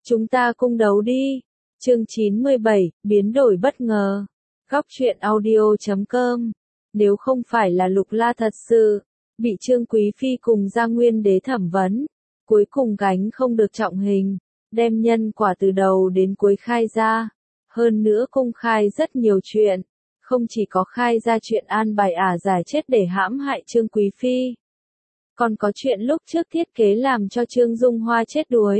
Chúng ta cung đấu đi. Chương 97, biến đổi bất ngờ. Góc truyện audio.com. Nếu không phải là Lục La thật sự bị Trương Quý Phi cùng Gia Nguyên Đế thẩm vấn, cuối cùng gánh không được trọng hình, đem nhân quả từ đầu đến cuối khai ra, hơn nữa công khai rất nhiều chuyện, không chỉ có khai ra chuyện an bài giải chết để hãm hại Trương Quý Phi, còn có chuyện lúc trước thiết kế làm cho Trương Dung Hoa chết đuối.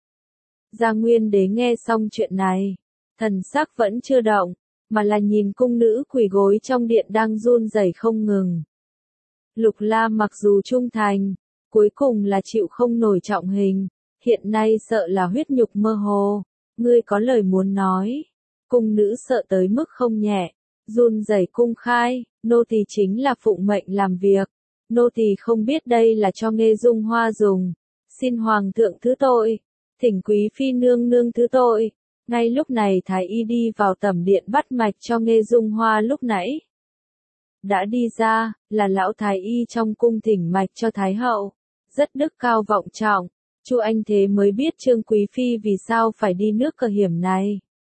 Gia Nguyên Đế nghe xong chuyện này, thần sắc vẫn chưa động, mà là nhìn cung nữ quỳ gối trong điện đang run rẩy không ngừng. Lục La mặc dù trung thành, cuối cùng là chịu không nổi trọng hình, hiện nay sợ là huyết nhục mơ hồ, ngươi có lời muốn nói. Cung nữ sợ tới mức không nhẹ, run rẩy cung khai, nô tỳ chính là phụng mệnh làm việc, nô tỳ không biết đây là cho Nghê Dung Hoa dùng, xin hoàng thượng thứ tội, thỉnh quý phi nương nương thứ tội. Ngay lúc này Thái Y đi vào tẩm điện bắt mạch cho Nghê Dung Hoa lúc nãy. Đã đi ra, là lão Thái Y trong cung thỉnh mạch cho Thái Hậu. Rất đức cao vọng trọng, Chu Anh thế mới biết Trương Quý Phi vì sao phải đi nước cờ hiểm này.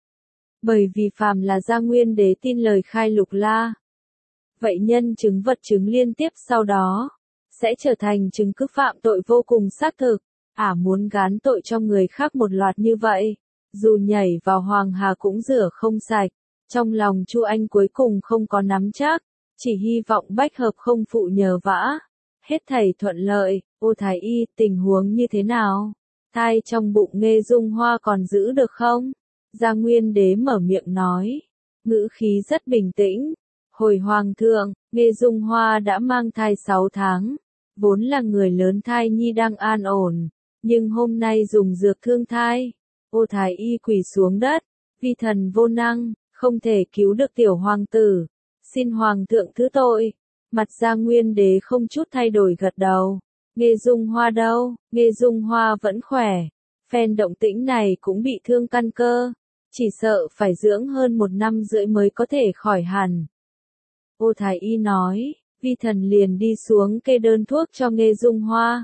Bởi vì phàm là Gia Nguyên Đế tin lời khai Lục La. Vậy nhân chứng vật chứng liên tiếp sau đó, sẽ trở thành chứng cứ phạm tội vô cùng xác thực. Muốn gán tội cho người khác một loạt như vậy, dù nhảy vào Hoàng Hà cũng rửa không sạch. Trong lòng Chu Anh cuối cùng không có nắm chắc, chỉ hy vọng bách hợp không phụ nhờ vả. Hết thảy thuận lợi. Ô Thái Y, tình huống như thế nào? Thai trong bụng Nghê Dung Hoa còn giữ được không? Gia Nguyên Đế mở miệng nói, ngữ khí rất bình tĩnh. Hồi Hoàng thượng, Nghê Dung Hoa đã mang thai 6 tháng, vốn là người lớn thai nhi đang an ổn, nhưng hôm nay dùng dược thương thai. Ô Thái Y quỳ xuống đất, vi thần vô năng, không thể cứu được tiểu hoàng tử, xin hoàng thượng thứ tội. Mặt Gia Nguyên Đế không chút thay đổi gật đầu. Nghê Dung Hoa đâu? Nghê Dung Hoa vẫn khỏe. Phen động tĩnh này cũng bị thương căn cơ, chỉ sợ phải dưỡng hơn 1 năm rưỡi mới có thể khỏi hẳn. Ô Thái Y nói, vi thần liền đi xuống kê đơn thuốc cho Nghê Dung Hoa.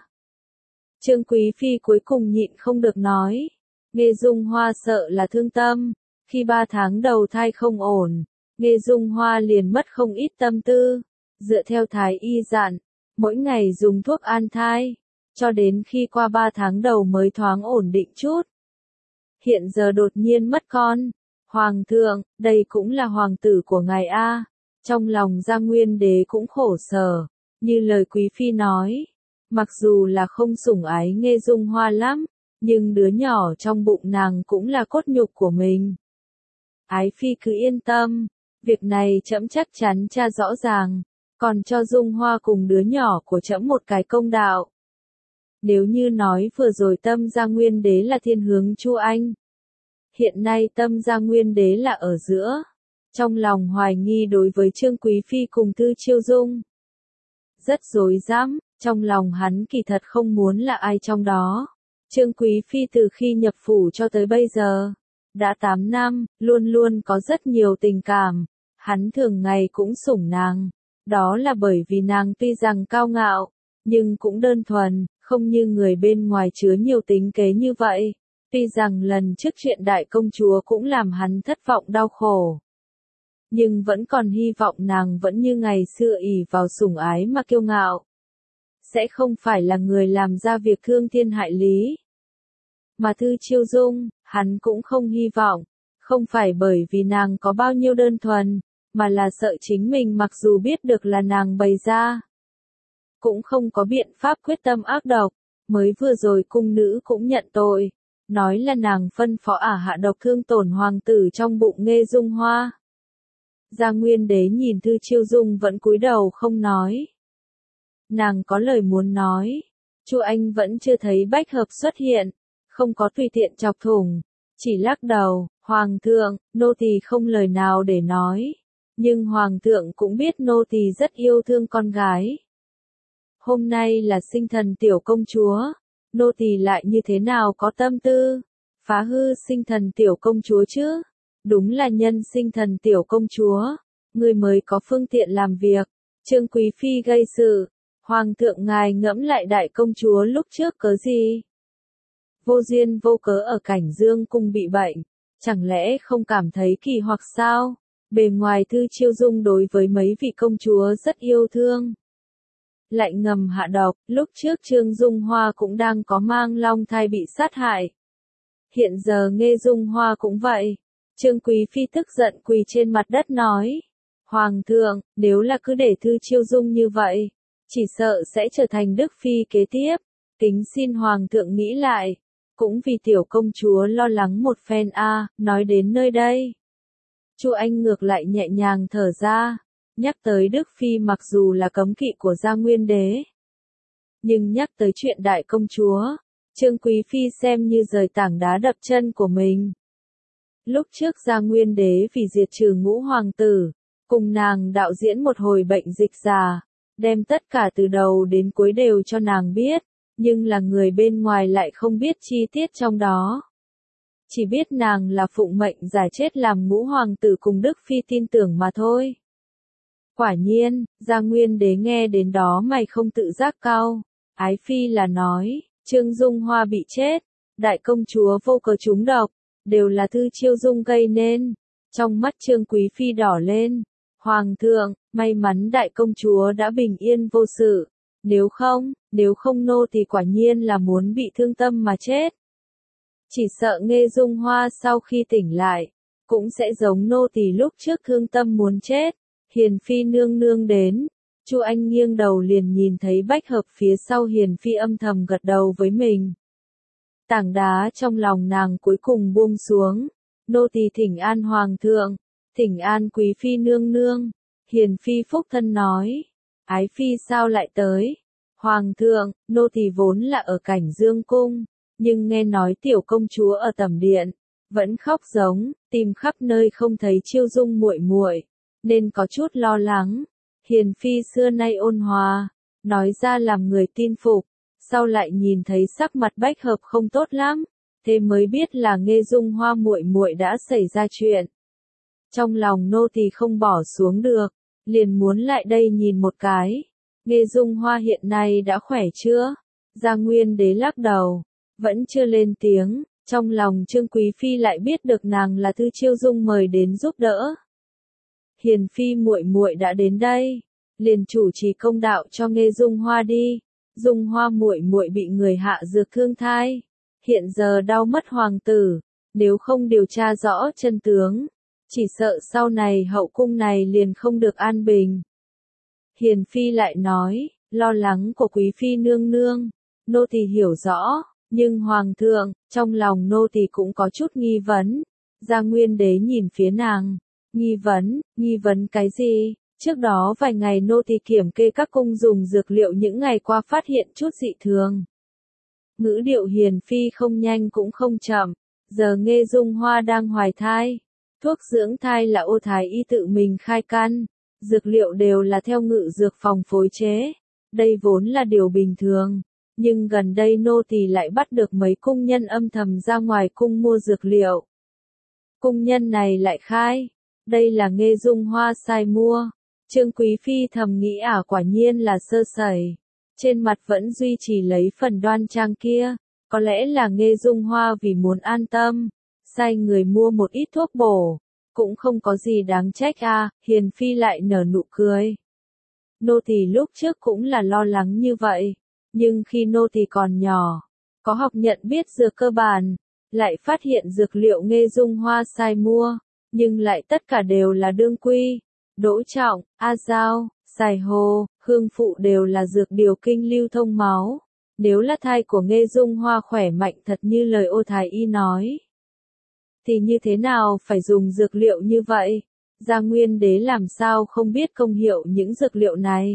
Trương Quý Phi cuối cùng nhịn không được nói, Nghê Dung Hoa sợ là thương tâm, khi 3 tháng đầu thai không ổn, Nghê Dung Hoa liền mất không ít tâm tư, dựa theo Thái Y dặn, mỗi ngày dùng thuốc an thai, cho đến khi qua 3 tháng đầu mới thoáng ổn định chút. Hiện giờ đột nhiên mất con, Hoàng thượng, đây cũng là hoàng tử của ngài a. Trong lòng Gia Nguyên Đế cũng khổ sở, như lời Quý Phi nói, mặc dù là không sủng ái Nghê Dung Hoa lắm, nhưng đứa nhỏ trong bụng nàng cũng là cốt nhục của mình. Ái Phi cứ yên tâm, việc này trẫm chắc chắn tra rõ ràng, còn cho Dung Hoa cùng đứa nhỏ của trẫm một cái công đạo. Nếu như nói vừa rồi tâm Gia Nguyên Đế là thiên hướng Chu Anh, hiện nay tâm Gia Nguyên Đế là ở giữa, trong lòng hoài nghi đối với Trương Quý Phi cùng Thư Chiêu Dung. Rất rối rắm, trong lòng hắn kỳ thật không muốn là ai trong đó. Trương Quý Phi từ khi nhập phủ cho tới bây giờ, đã 8 năm, luôn luôn có rất nhiều tình cảm, hắn thường ngày cũng sủng nàng. Đó là bởi vì nàng tuy rằng cao ngạo, nhưng cũng đơn thuần, không như người bên ngoài chứa nhiều tính kế như vậy. Tuy rằng lần trước chuyện đại công chúa cũng làm hắn thất vọng đau khổ, nhưng vẫn còn hy vọng nàng vẫn như ngày xưa ỷ vào sủng ái mà kiêu ngạo. Sẽ không phải là người làm ra việc thương thiên hại lý. Mà Thư Chiêu Dung, hắn cũng không hy vọng, không phải bởi vì nàng có bao nhiêu đơn thuần, mà là sợ chính mình mặc dù biết được là nàng bày ra, cũng không có biện pháp quyết tâm ác độc. Mới vừa rồi cung nữ cũng nhận tội, nói là nàng phân phó hạ độc thương tổn hoàng tử trong bụng Nghê Dung Hoa. Gia Nguyên Đế nhìn Thư Chiêu Dung vẫn cúi đầu không nói. Nàng có lời muốn nói, Chu Anh vẫn chưa thấy bách hợp xuất hiện, không có tùy tiện chọc thủng, chỉ lắc đầu, Hoàng thượng, nô tỳ không lời nào để nói, nhưng Hoàng thượng cũng biết nô tỳ rất yêu thương con gái. Hôm nay là sinh thần tiểu công chúa, nô tỳ lại như thế nào có tâm tư phá hư sinh thần tiểu công chúa chứ? Đúng là nhân sinh thần tiểu công chúa, người mới có phương tiện làm việc. Trương Quý Phi gây sự, Hoàng thượng ngài ngẫm lại đại công chúa lúc trước cớ gì? vô duyên vô cớ ở Cảnh Dương cung bị bệnh, chẳng lẽ không cảm thấy kỳ hoặc sao? Bề ngoài Thư Chiêu Dung đối với mấy vị công chúa rất yêu thương, lại ngầm hạ độc, lúc trước Trương Dung Hoa cũng đang có mang long thai bị sát hại. Hiện giờ Nghê Dung Hoa cũng vậy. Trương Quý Phi tức giận quỳ trên mặt đất nói, Hoàng thượng, nếu là cứ để Thư Chiêu Dung như vậy, chỉ sợ sẽ trở thành Đức Phi kế tiếp. Kính xin Hoàng thượng nghĩ lại, cũng vì tiểu công chúa lo lắng một phen nói đến nơi đây. Chu Anh ngược lại nhẹ nhàng thở ra, nhắc tới Đức Phi mặc dù là cấm kỵ của Gia Nguyên Đế, nhưng nhắc tới chuyện đại công chúa, Trương Quý Phi xem như rời tảng đá đập chân của mình. Lúc trước Gia Nguyên Đế vì diệt trừ ngũ hoàng tử, cùng nàng đạo diễn một hồi bệnh dịch già, đem tất cả từ đầu đến cuối đều cho nàng biết, nhưng là người bên ngoài lại không biết chi tiết trong đó. Chỉ biết nàng là phụng mệnh giả chết làm ngũ hoàng tử cùng Đức Phi tin tưởng mà thôi. Quả nhiên, Gia Nguyên Đế nghe đến đó mày không tự giác cau. Ái Phi là nói, Trương Dung Hoa bị chết, đại công chúa vô cớ trúng độc, đều là Thư Chiêu Dung gây nên. Trong mắt Trương Quý Phi đỏ lên. Hoàng thượng, may mắn đại công chúa đã bình yên vô sự. Nếu không nô thì quả nhiên là muốn bị thương tâm mà chết. Chỉ sợ Nghê Dung Hoa sau khi tỉnh lại, cũng sẽ giống nô tỳ lúc trước thương tâm muốn chết. Hiền Phi nương nương đến. Chu Anh nghiêng đầu liền nhìn thấy Bách Hợp phía sau Hiền Phi âm thầm gật đầu với mình. Tảng đá trong lòng nàng cuối cùng buông xuống. Nô tỳ thỉnh an Hoàng thượng, thỉnh an Quý Phi nương nương. Hiền Phi phúc thân nói. Ái Phi sao lại tới? Hoàng thượng, nô tỳ vốn là ở Cảnh Dương cung, nhưng nghe nói tiểu công chúa ở tẩm điện, vẫn khóc giống, tìm khắp nơi không thấy Chiêu Dung muội muội, nên có chút lo lắng. Hiền Phi xưa nay ôn hòa, nói ra làm người tin phục, sau lại nhìn thấy sắc mặt Bách Hợp không tốt lắm, thế mới biết là Nghê Dung Hoa muội muội đã xảy ra chuyện. Trong lòng nô tỳ không bỏ xuống được, liền muốn lại đây nhìn một cái. Nghê Dung Hoa hiện nay đã khỏe chưa? Gia Nguyên Đế lắc đầu, vẫn chưa lên tiếng. Trong lòng Trương Quý Phi lại biết được nàng là Thư Chiêu Dung mời đến giúp đỡ. Hiền Phi muội muội đã đến đây, liền chủ trì công đạo cho Nghê Dung Hoa đi. Dung Hoa muội muội bị người hạ dược thương thai, hiện giờ đau mất hoàng tử, nếu không điều tra rõ chân tướng, chỉ sợ sau này hậu cung này liền không được an bình. Hiền Phi lại nói, lo lắng của Quý Phi nương nương, nô tỳ hiểu rõ, nhưng Hoàng thượng, trong lòng nô tỳ cũng có chút nghi vấn. Gia Nguyên Đế nhìn phía nàng, nghi vấn cái gì? Trước đó vài ngày nô tỳ kiểm kê các cung dùng dược liệu những ngày qua phát hiện chút dị thường. Ngữ điệu Hiền Phi không nhanh cũng không chậm, giờ Nghê Dung Hoa đang hoài thai. Thuốc dưỡng thai là Ô Thái Y tự mình khai căn, dược liệu đều là theo Ngự Dược Phòng phối chế. Đây vốn là điều bình thường, nhưng gần đây nô tỳ lại bắt được mấy cung nhân âm thầm ra ngoài cung mua dược liệu. Cung nhân này lại khai, đây là Nghê Dung Hoa sai mua. Trương Quý Phi thầm nghĩ quả nhiên là sơ sẩy. Trên mặt vẫn duy trì lấy phần đoan trang kia, có lẽ là Nghê Dung Hoa vì muốn an tâm, sai người mua một ít thuốc bổ, cũng không có gì đáng trách Hiền Phi lại nở nụ cười. Nô tỳ lúc trước cũng là lo lắng như vậy, nhưng khi nô tỳ còn nhỏ, có học nhận biết dược cơ bản, lại phát hiện dược liệu Nghê Dung Hoa sai mua, nhưng lại tất cả đều là đương quy, đỗ trọng, a giao, xài hồ, hương phụ đều là dược điều kinh lưu thông máu. Nếu là thai của Nghê Dung Hoa khỏe mạnh thật như lời Ô Thái Y nói, thì như thế nào phải dùng dược liệu như vậy? Gia Nguyên Đế làm sao không biết công hiệu những dược liệu này?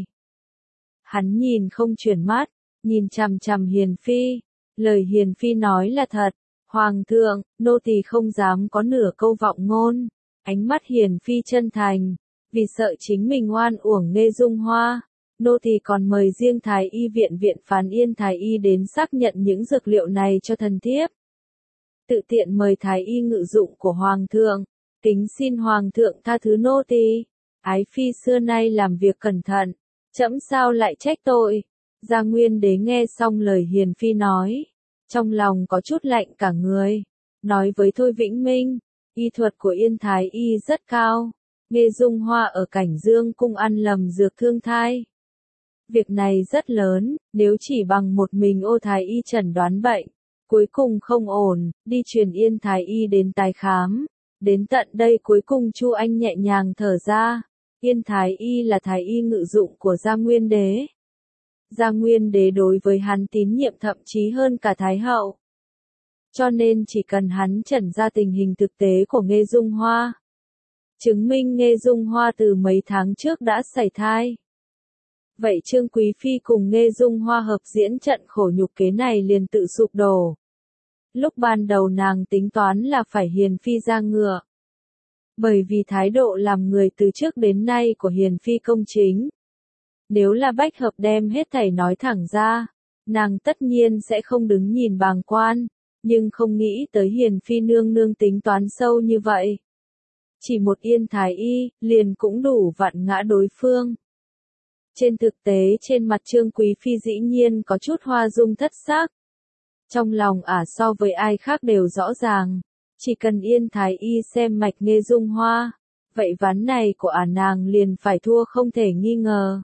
Hắn nhìn không chuyển mắt, nhìn chằm chằm Hiền Phi. Lời Hiền Phi nói là thật. Hoàng thượng, nô tỳ không dám có nửa câu vọng ngôn. Ánh mắt Hiền Phi chân thành, vì sợ chính mình oan uổng Nghê Dung Hoa. Nô tỳ còn mời riêng Thái Y viện viện phán Yên Thái Y đến xác nhận những dược liệu này cho thần thiếp. Tự tiện mời Thái Y ngự dụng của Hoàng thượng, kính xin Hoàng thượng tha thứ nô tỳ. Ái Phi xưa nay làm việc cẩn thận, trẫm sao lại trách tội. Gia Nguyên Đế nghe xong lời Hiền Phi nói, trong lòng có chút lạnh cả người, nói với Thôi Vĩnh Minh, y thuật của Yên Thái Y rất cao, Nghê Dung Hoa ở Cảnh Dương cung ăn lầm dược thương thai. Việc này rất lớn, nếu chỉ bằng một mình Ô Thái Y chẩn đoán bệnh, cuối cùng không ổn, đi truyền Yên Thái Y đến tái khám. Đến tận đây cuối cùng Chu Anh nhẹ nhàng thở ra, Yên Thái Y là Thái Y ngự dụng của Gia Nguyên Đế. Gia Nguyên Đế đối với hắn tín nhiệm thậm chí hơn cả Thái Hậu. Cho nên chỉ cần hắn chẩn ra tình hình thực tế của Nghê Dung Hoa, chứng minh Nghê Dung Hoa từ mấy tháng trước đã sảy thai. Vậy Trương Quý Phi cùng Nghê Dung Hoa hợp diễn trận khổ nhục kế này liền tự sụp đổ. Lúc ban đầu nàng tính toán là phải Hiền Phi ra ngựa. Bởi vì thái độ làm người từ trước đến nay của Hiền Phi công chính. Nếu là Bách Hợp đem hết thảy nói thẳng ra, nàng tất nhiên sẽ không đứng nhìn bàng quan, nhưng không nghĩ tới Hiền Phi nương nương tính toán sâu như vậy. Chỉ một Yên Thái Y, liền cũng đủ vặn ngã đối phương. Trên thực tế trên mặt Trương Quý Phi dĩ nhiên có chút hoa dung thất sắc. Trong lòng ả so với ai khác đều rõ ràng, chỉ cần Yên Thái Y xem mạch Nghê Dung Hoa, vậy ván này của ả nàng liền phải thua không thể nghi ngờ.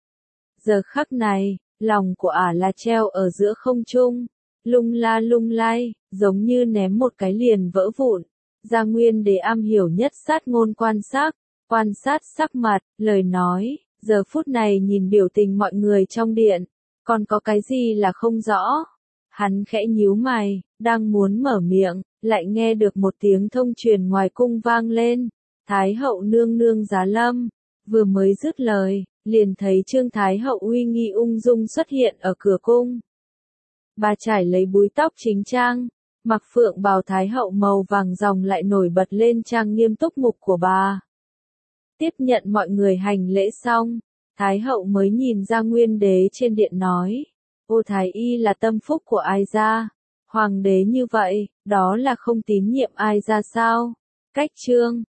Giờ khắc này, lòng của ả là treo ở giữa không trung, lung la lung lay, giống như ném một cái liền vỡ vụn. Gia Nguyên Đế am hiểu nhất sát ngôn quan sát sắc mặt, lời nói, giờ phút này nhìn biểu tình mọi người trong điện, còn có cái gì là không rõ. Hắn khẽ nhíu mày, đang muốn mở miệng, lại nghe được một tiếng thông truyền ngoài cung vang lên. Thái hậu nương nương giá lâm, vừa mới dứt lời, liền thấy Trương Thái hậu uy nghi ung dung xuất hiện ở cửa cung. Bà trải lấy búi tóc chính trang, mặc phượng bào Thái hậu màu vàng ròng lại nổi bật lên trang nghiêm túc mục của bà. Tiếp nhận mọi người hành lễ xong, Thái hậu mới nhìn ra Nguyên Đế trên điện nói, Ô Thái Y là tâm phúc của ai ra, hoàng đế như vậy, đó là không tín nhiệm ai ra sao? Cách Trương